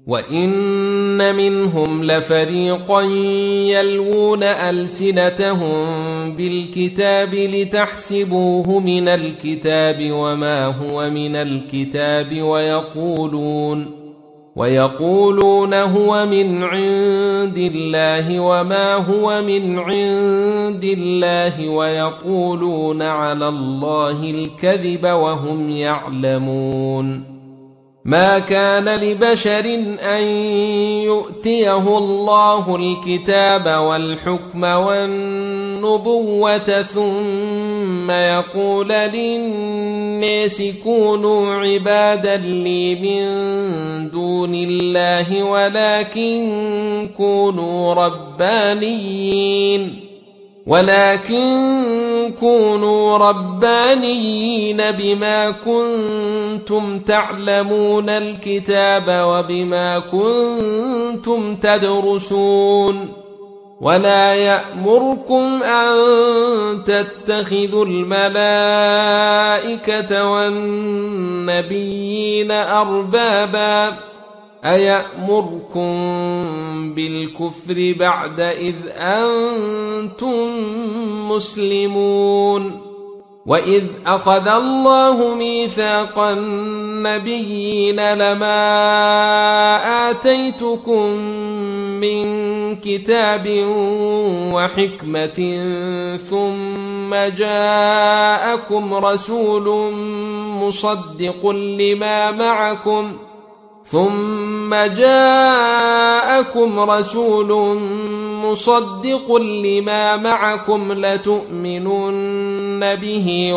وإن منهم لفريقا يلوون ألسنتهم بالكتاب لتحسبوه من الكتاب وما هو من الكتاب ويقولون هو من عند الله وما هو من عند الله ويقولون على الله الكذب وهم يعلمون. ما كان لبشر أن يؤتيه الله الكتاب والحكم والنبوة ثم يقول للناس كونوا عبادا لي من دون الله ولكن كونوا ربانيين بما كنتم تعلمون الكتاب وبما كنتم تدرسون. ولا يأمركم أن تتخذوا الملائكة والنبيين أربابا أيأمركم بالكفر بعد إذ أنتم مسلمون. وإذ أخذ الله ميثاق النبيين لما آتيتكم من كتاب وحكمة ثم جاءكم رسول مصدق لما معكم لتؤمنن به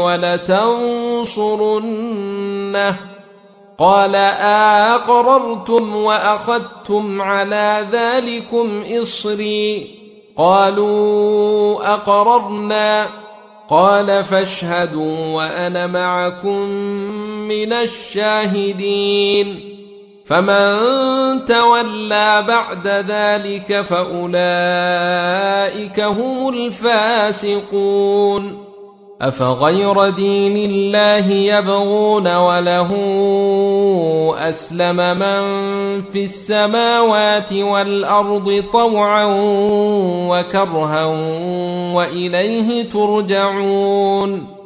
ولتنصرنه قال أأقررتم وأخذتم على ذلكم إصري قالوا أقررنا قال فاشهدوا وأنا معكم من الشاهدين. فمن تولى بعد ذلك فأولئك هم الفاسقون. أفغير دين الله يبغون وله أسلم من في السماوات والأرض طوعا وكرها وإليه ترجعون.